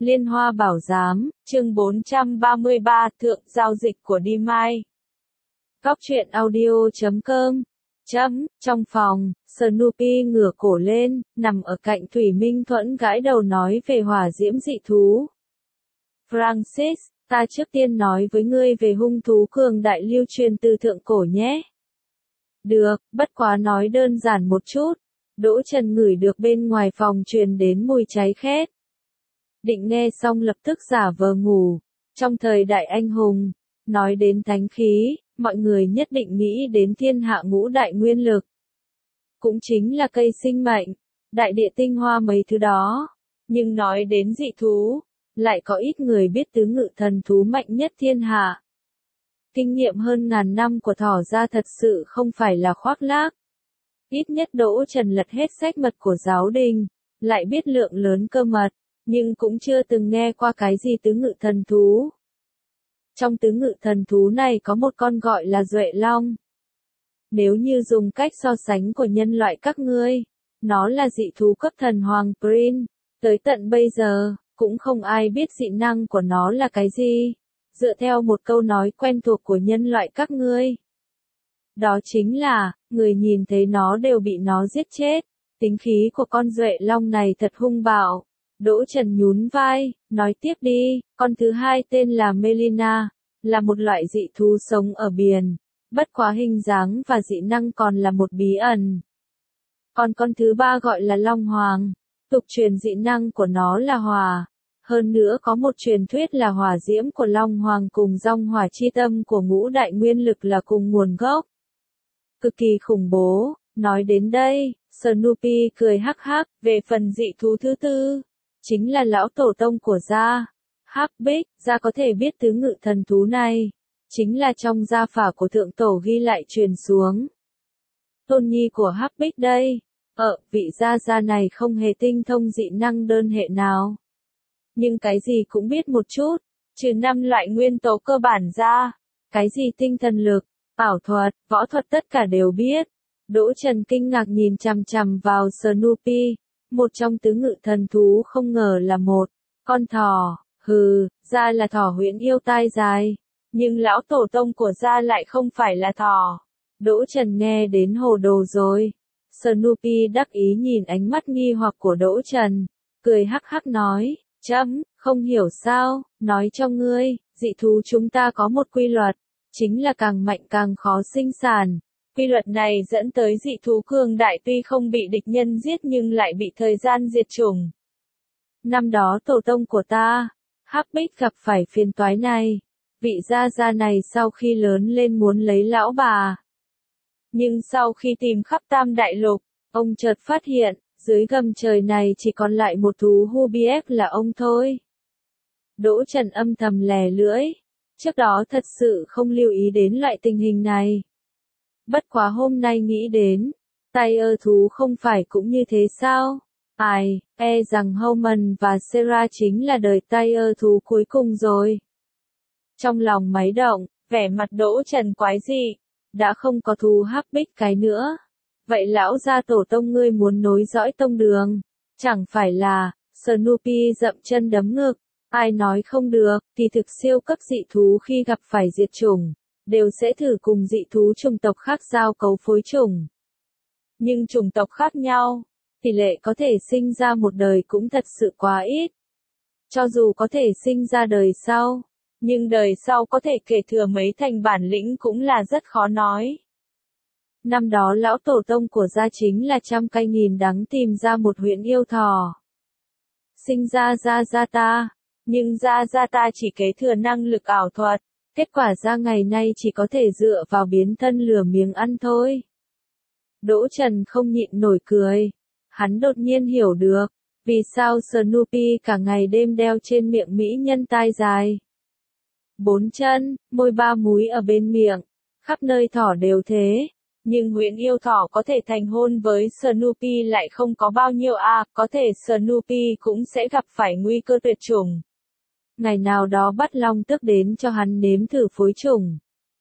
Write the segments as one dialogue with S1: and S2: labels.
S1: Liên Hoa Bảo Giám, chương 433, Thượng giao dịch của Đi Mai. Góc truyện audio.com. Trong phòng, Snoopy ngửa cổ lên, nằm ở cạnh Thủy Minh Thuẫn gãi đầu nói về hỏa diễm dị thú. Francis, ta trước tiên nói với ngươi về hung thú cường đại lưu truyền từ thượng cổ nhé. Được, bất quá nói đơn giản một chút. Đỗ Trần ngửi được bên ngoài phòng truyền đến mùi cháy khét. Định nghe xong lập tức giả vờ ngủ. Trong thời đại anh hùng, nói đến thánh khí, mọi người nhất định nghĩ đến thiên hạ ngũ đại nguyên lực. Cũng chính là cây sinh mệnh, đại địa tinh hoa mấy thứ đó. Nhưng nói đến dị thú, lại có ít người biết tứ ngự thần thú mạnh nhất thiên hạ. Kinh nghiệm hơn ngàn năm của thỏ ra thật sự không phải là khoác lác. Ít nhất Đỗ Trần lật hết sách mật của giáo đình, lại biết lượng lớn cơ mật, nhưng cũng chưa từng nghe qua cái gì tứ ngự thần thú. Trong tứ ngự thần thú này có một con gọi là Duệ Long. Nếu như dùng cách so sánh của nhân loại các ngươi, nó là dị thú cấp thần hoàng Prin. Tới tận bây giờ, cũng không ai biết dị năng của nó là cái gì. Dựa theo một câu nói quen thuộc của nhân loại các ngươi. Đó chính là, người nhìn thấy nó đều bị nó giết chết. Tính khí của con Duệ Long này thật hung bạo. Đỗ Trần nhún vai, nói tiếp đi, con thứ hai tên là Melina, là một loại dị thú sống ở biển. Bất quá hình dáng và dị năng còn là một bí ẩn. Còn con thứ ba gọi là Long Hoàng, tục truyền dị năng của nó là hỏa. Hơn nữa có một truyền thuyết là hỏa diễm của Long Hoàng cùng dòng hỏa chi tâm của ngũ đại nguyên lực là cùng nguồn gốc. Cực kỳ khủng bố, nói đến đây, Snoopy cười hắc hắc, về phần dị thú thứ tư, chính là lão tổ tông của gia. Hắc Bích, gia có thể biết tứ ngự thần thú này, chính là trong gia phả của thượng tổ ghi lại truyền xuống. Tôn nhi của Hắc Bích đây, vị gia này không hề tinh thông dị năng đơn hệ nào. Nhưng cái gì cũng biết một chút, trừ 5 loại nguyên tố cơ bản ra, cái gì tinh thần lực, ảo thuật, võ thuật tất cả đều biết. Đỗ Trần kinh ngạc nhìn chằm chằm vào Snoopy, một trong tứ ngự thần thú không ngờ là một con thỏ, gia là thỏ huyễn yêu tai dài, nhưng lão tổ tông của gia lại không phải là thỏ. Đỗ Trần nghe đến hồ đồ rồi. Snoopy đắc ý nhìn ánh mắt nghi hoặc của Đỗ Trần, cười hắc hắc nói, không hiểu sao, nói cho ngươi, dị thú chúng ta có một quy luật, chính là càng mạnh càng khó sinh sản. Quy luật này dẫn tới dị thú cường đại tuy không bị địch nhân giết nhưng lại bị thời gian diệt chủng. Năm đó tổ tông của ta, Hắc Bích gặp phải phiền toái này. Vị gia này sau khi lớn lên muốn lấy lão bà. Nhưng sau khi tìm khắp Tam Đại Lục, ông chợt phát hiện, dưới gầm trời này chỉ còn lại một thú Hubief là ông thôi. Đỗ Trần âm thầm lè lưỡi. Trước đó thật sự không lưu ý đến loại tình hình này. Bất quá hôm nay nghĩ đến, Tiger thú không phải cũng như thế sao? Rằng Homan và Sarah chính là đời Tiger thú cuối cùng rồi. Trong lòng máy động, vẻ mặt Đỗ Trần quái dị, đã không có thú Hắc Bích cái nữa. Vậy lão gia tổ tông ngươi muốn nối dõi tông đường, chẳng phải là, Snoopy dậm chân đấm ngực, ai nói không được, thì thực siêu cấp dị thú khi gặp phải diệt chủng, đều sẽ thử cùng dị thú chủng tộc khác giao cấu phối chủng. Nhưng chủng tộc khác nhau, tỷ lệ có thể sinh ra một đời cũng thật sự quá ít. Cho dù có thể sinh ra đời sau, nhưng đời sau có thể kể thừa mấy thành bản lĩnh cũng là rất khó nói. Năm đó lão tổ tông của gia chính là trăm cay nghìn đắng tìm ra một huyễn yêu thỏ. Sinh ra gia ta, nhưng gia ta chỉ kế thừa năng lực ảo thuật, kết quả ra ngày nay chỉ có thể dựa vào biến thân lừa miếng ăn thôi. Đỗ Trần không nhịn nổi cười, hắn đột nhiên hiểu được, vì sao Snoopy cả ngày đêm đeo trên miệng mỹ nhân tai dài. 4 chân, môi 3 múi ở bên miệng, khắp nơi thỏ đều thế. Nhưng huyễn yêu thỏ có thể thành hôn với Snoopy lại không có bao nhiêu có thể Snoopy cũng sẽ gặp phải nguy cơ tuyệt chủng. Ngày nào đó bắt Long Tước đến cho hắn nếm thử phối chủng.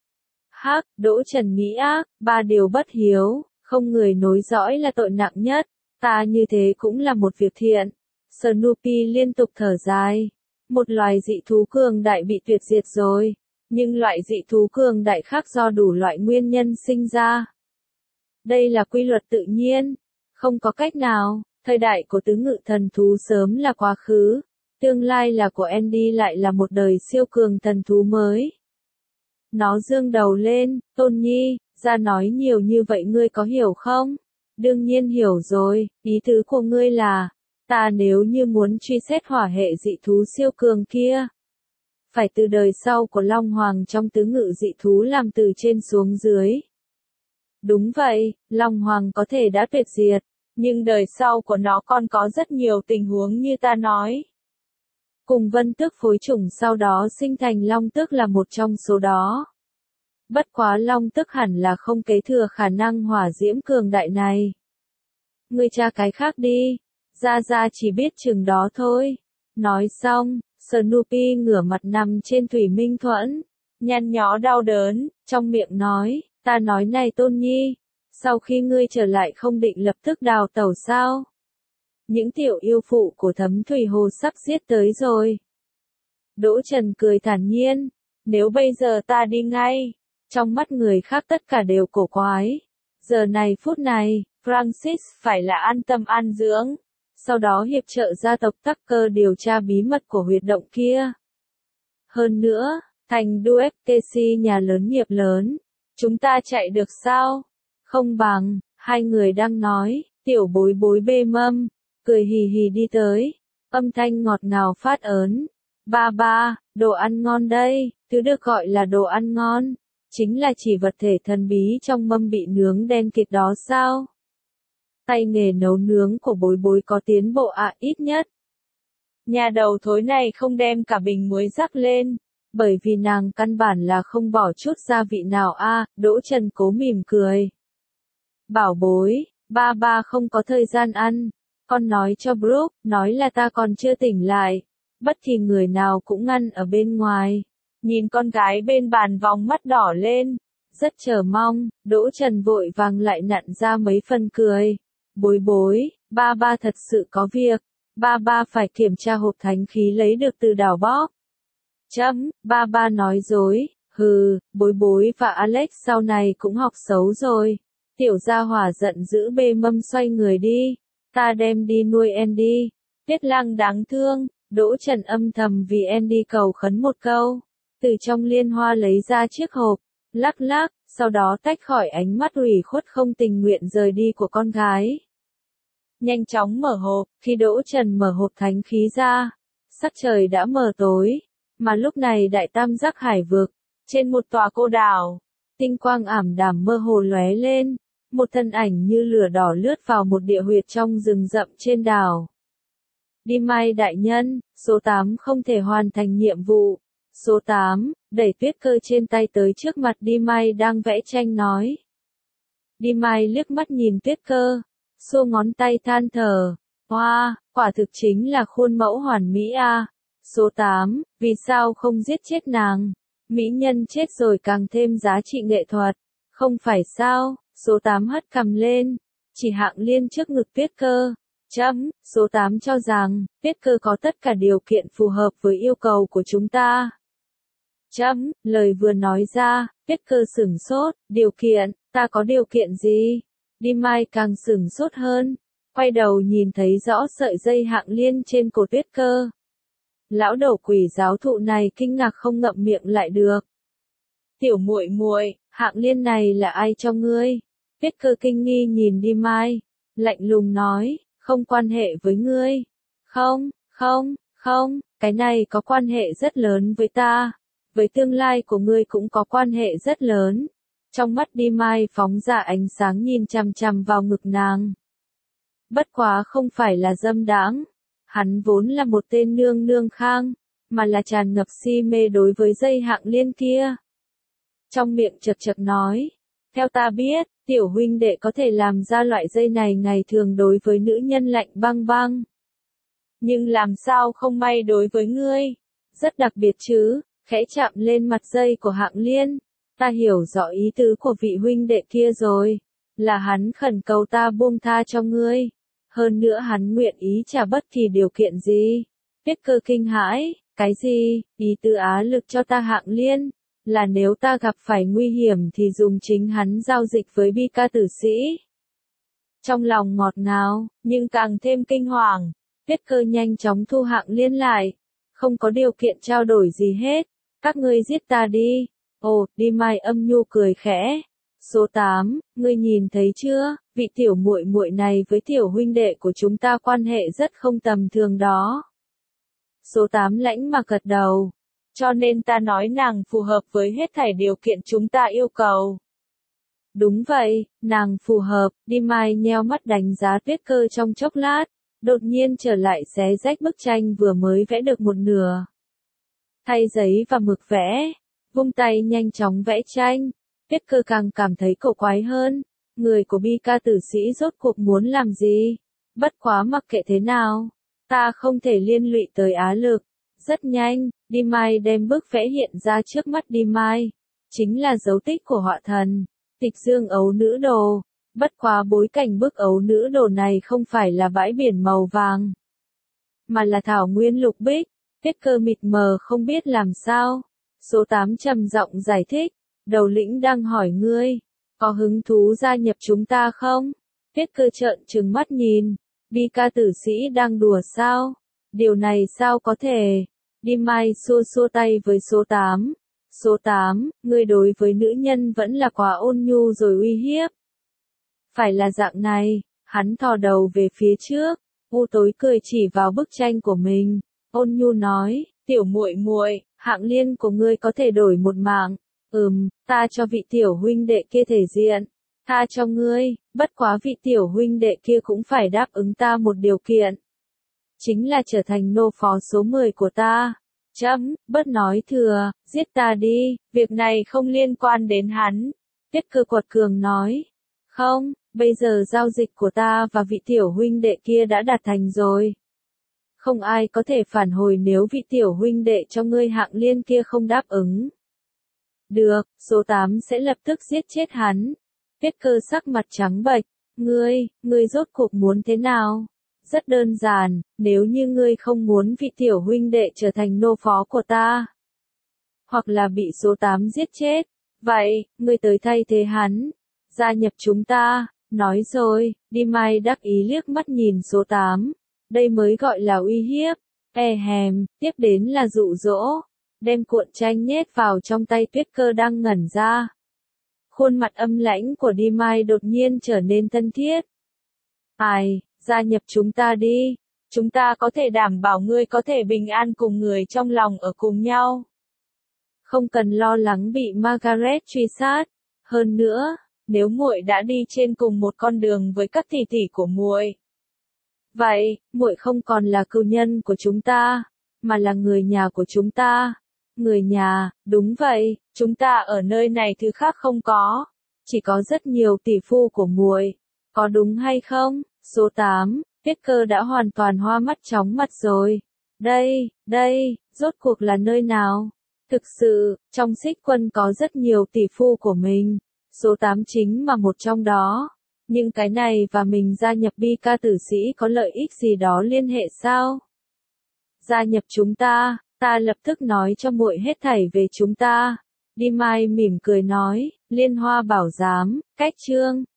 S1: Đỗ Trần nghĩ 3 điều bất hiếu, không người nối dõi là tội nặng nhất, ta như thế cũng là một việc thiện. Snoopy liên tục thở dài. Một loài dị thú cường đại bị tuyệt diệt rồi. Nhưng loại dị thú cường đại khác do đủ loại nguyên nhân sinh ra. Đây là quy luật tự nhiên. Không có cách nào, thời đại của tứ ngự thần thú sớm là quá khứ. Tương lai là của Andy lại là một đời siêu cường thần thú mới. Nó giương đầu lên, Tôn Nhi, ra nói nhiều như vậy ngươi có hiểu không? Đương nhiên hiểu rồi, ý tứ của ngươi là, ta nếu như muốn truy xét hỏa hệ dị thú siêu cường kia. Phải từ đời sau của Long Hoàng trong tứ ngự dị thú làm từ trên xuống dưới. Đúng vậy, Long Hoàng có thể đã tuyệt diệt, nhưng đời sau của nó còn có rất nhiều tình huống như ta nói. Cùng Vân Tước phối chủng sau đó sinh thành Long Tước là một trong số đó. Bất quá Long Tước hẳn là không kế thừa khả năng hỏa diễm cường đại này. Ngươi tra cái khác đi, Ra chỉ biết chừng đó thôi. Nói xong, Snoopy ngửa mặt nằm trên thủy minh thuẫn, nhăn nhó đau đớn, trong miệng nói, ta nói này Tôn Nhi, sau khi ngươi trở lại không định lập tức đào tẩu sao? Những tiểu yêu phụ của Thấm Thủy Hồ sắp giết tới rồi. Đỗ Trần cười thản nhiên, nếu bây giờ ta đi ngay, trong mắt người khác tất cả đều cổ quái. Giờ này phút này, Francis phải là an tâm an dưỡng, sau đó hiệp trợ gia tộc Tucker điều tra bí mật của huyệt động kia. Hơn nữa, thành Duefkesi nhà lớn nghiệp lớn, chúng ta chạy được sao? Không bằng, hai người đang nói, tiểu bối bối bê mâm, cười hì hì đi tới, âm thanh ngọt ngào phát ớn. Ba, đồ ăn ngon đây, thứ được gọi là đồ ăn ngon, chính là chỉ vật thể thần bí trong mâm bị nướng đen kịt đó sao? Tay nghề nấu nướng của bối bối có tiến bộ ít nhất. Nhà đầu thối này không đem cả bình muối rắc lên, bởi vì nàng căn bản là không bỏ chút gia vị nào Đỗ Trần cố mỉm cười. Bảo bối, ba không có thời gian ăn, con nói cho Brooke, nói là ta còn chưa tỉnh lại. Bất kỳ người nào cũng ngăn ở bên ngoài. Nhìn con gái bên bàn vòng mắt đỏ lên, rất chờ mong, Đỗ Trần vội vàng lại nặn ra mấy phần cười. Bối bối, ba thật sự có việc, ba phải kiểm tra hộp thánh khí lấy được từ đảo bóp. Ba nói dối, bối bối và Alex sau này cũng học xấu rồi. Tiểu gia hỏa giận dữ bê mâm xoay người đi, ta đem đi nuôi Andy. Tiết Lăng đáng thương, Đỗ Trần âm thầm vì Andy cầu khấn một câu, từ trong liên hoa lấy ra chiếc hộp, lắc lắc, sau đó tách khỏi ánh mắt ủy khuất không tình nguyện rời đi của con gái. Nhanh chóng mở hộp, khi Đỗ Trần mở hộp thánh khí ra, sắc trời đã mờ tối, mà lúc này đại tam giác hải vực, trên một tòa cô đảo, tinh quang ảm đạm mơ hồ lóe lên, một thân ảnh như lửa đỏ lướt vào một địa huyệt trong rừng rậm trên đảo. Đi Mai đại nhân, số 8 không thể hoàn thành nhiệm vụ. Số 8, đẩy tuyết cơ trên tay tới trước mặt Đi Mai đang vẽ tranh nói. Đi Mai liếc mắt nhìn tuyết cơ, xô ngón tay than thở. Hoa, quả thực chính là khuôn mẫu hoàn mỹ Số 8, vì sao không giết chết nàng? Mỹ nhân chết rồi càng thêm giá trị nghệ thuật. Không phải sao? Số 8 hất cằm lên, chỉ Hạng Liên trước ngực tuyết cơ. Số 8 cho rằng, tuyết cơ có tất cả điều kiện phù hợp với yêu cầu của chúng ta. Lời vừa nói ra, tuyết cơ sửng sốt, điều kiện, ta có điều kiện gì? Đi Mai càng sửng sốt hơn, quay đầu nhìn thấy rõ sợi dây Hạng Liên trên cổ tuyết cơ. Lão đầu quỷ giáo thụ này kinh ngạc không ngậm miệng lại được. Tiểu muội muội, Hạng Liên này là ai cho ngươi? Tuyết cơ kinh nghi nhìn Đi Mai, lạnh lùng nói, không quan hệ với ngươi. Không, cái này có quan hệ rất lớn với ta. Với tương lai của ngươi cũng có quan hệ rất lớn. Trong mắt Đi Mai phóng ra ánh sáng nhìn chằm chằm vào ngực nàng. Bất quá không phải là dâm đãng. Hắn vốn là một tên nương nương khang, mà là tràn ngập si mê đối với dây Hạng Liên kia. Trong miệng chật nói, theo ta biết, tiểu huynh đệ có thể làm ra loại dây này ngày thường đối với nữ nhân lạnh băng băng. Nhưng làm sao không may đối với ngươi? Rất đặc biệt chứ, khẽ chạm lên mặt dây của Hạng Liên. Ta hiểu rõ ý tứ của vị huynh đệ kia rồi. Là hắn khẩn cầu ta buông tha cho ngươi. Hơn nữa hắn nguyện ý trả bất kỳ điều kiện gì. Tuyết Cơ kinh hãi, cái gì, ý tứ Á Lực cho ta Hạng Liên, là nếu ta gặp phải nguy hiểm thì dùng chính hắn giao dịch với Bi Ca tử sĩ. Trong lòng ngọt ngào, nhưng càng thêm kinh hoàng, Tuyết Cơ nhanh chóng thu Hạng Liên lại, không có điều kiện trao đổi gì hết, các ngươi giết ta đi. Ồ, Đi Mai âm nhu cười khẽ. Số 8, ngươi nhìn thấy chưa, vị tiểu muội muội này với tiểu huynh đệ của chúng ta quan hệ rất không tầm thường đó. Số 8 lãnh mà gật đầu. Cho nên ta nói nàng phù hợp với hết thảy điều kiện chúng ta yêu cầu. Đúng vậy, nàng phù hợp. Đi Mai nheo mắt đánh giá Tuyết Cơ trong chốc lát, đột nhiên trở lại xé rách bức tranh vừa mới vẽ được một nửa. Thay giấy và mực vẽ, vung tay nhanh chóng vẽ tranh. Tuyết Cơ càng cảm thấy cổ quái hơn, người của Bi Ca tử sĩ rốt cuộc muốn làm gì? Bất quá mặc kệ thế nào, ta không thể liên lụy tới Á Lực. Rất nhanh, Đi Mai đem bức vẽ hiện ra trước mắt Đi Mai, chính là dấu tích của họa thần, Tịch Dương ấu nữ đồ. Bất quá bối cảnh bức ấu nữ đồ này không phải là bãi biển màu vàng, mà là thảo nguyên lục bích. Tuyết Cơ mịt mờ không biết làm sao. Số 8 trầm giọng giải thích, đầu lĩnh đang hỏi ngươi, có hứng thú gia nhập chúng ta không? Tuyết Cơ trợn trừng mắt nhìn, Bi Ca tử sĩ đang đùa sao? Điều này sao có thể? Đi Mai xua xua tay với số 8. Số 8, ngươi đối với nữ nhân vẫn là quá ôn nhu rồi uy hiếp. Phải là dạng này, hắn thò đầu về phía trước, u tối cười chỉ vào bức tranh của mình, ôn nhu nói, tiểu muội muội, Hạng Liên của ngươi có thể đổi một mạng. Ta cho vị tiểu huynh đệ kia thể diện, tha cho ngươi, bất quá vị tiểu huynh đệ kia cũng phải đáp ứng ta một điều kiện. Chính là trở thành nô phó số 10 của ta. Bớt nói thừa, giết ta đi, việc này không liên quan đến hắn. Tuyết Cơ quật cường nói. Không, bây giờ giao dịch của ta và vị tiểu huynh đệ kia đã đạt thành rồi. Không ai có thể phản hồi nếu vị tiểu huynh đệ cho ngươi Hạng Liên kia không đáp ứng. Được, số 8 sẽ lập tức giết chết hắn. Tuyết Cơ sắc mặt trắng bệch. Ngươi rốt cuộc muốn thế nào? Rất đơn giản, nếu như ngươi không muốn vị tiểu huynh đệ trở thành nô phó của ta, hoặc là bị số 8 giết chết, vậy, ngươi tới thay thế hắn, gia nhập chúng ta. Nói rồi, Đi Mai đắc ý liếc mắt nhìn số 8. Đây mới gọi là uy hiếp. Tiếp đến là dụ dỗ. Đem cuộn tranh nhét vào trong tay Tuyết Cơ đang ngẩn ra. Khuôn mặt âm lãnh của Đi Mai đột nhiên trở nên thân thiết. Gia nhập chúng ta đi. Chúng ta có thể đảm bảo ngươi có thể bình an cùng người trong lòng ở cùng nhau. Không cần lo lắng bị Margaret truy sát. Hơn nữa, nếu muội đã đi trên cùng một con đường với các tỷ tỷ của muội, vậy, muội không còn là cừu nhân của chúng ta, mà là người nhà của chúng ta. Người nhà, đúng vậy, chúng ta ở nơi này thứ khác không có, chỉ có rất nhiều tỷ phu của muội, có đúng hay không? Số 8, Tuyết Cơ đã hoàn toàn hoa mắt chóng mặt rồi. Đây, rốt cuộc là nơi nào? Thực sự, trong Xích Quân có rất nhiều tỷ phu của mình, số 8 chính mà một trong đó. Nhưng cái này và mình gia nhập Bi Ca tử sĩ có lợi ích gì đó liên hệ sao? Gia nhập chúng ta, ta lập tức nói cho muội hết thảy về chúng ta. Đi Mai mỉm cười nói, Liên Hoa Bảo Giám, cách chương.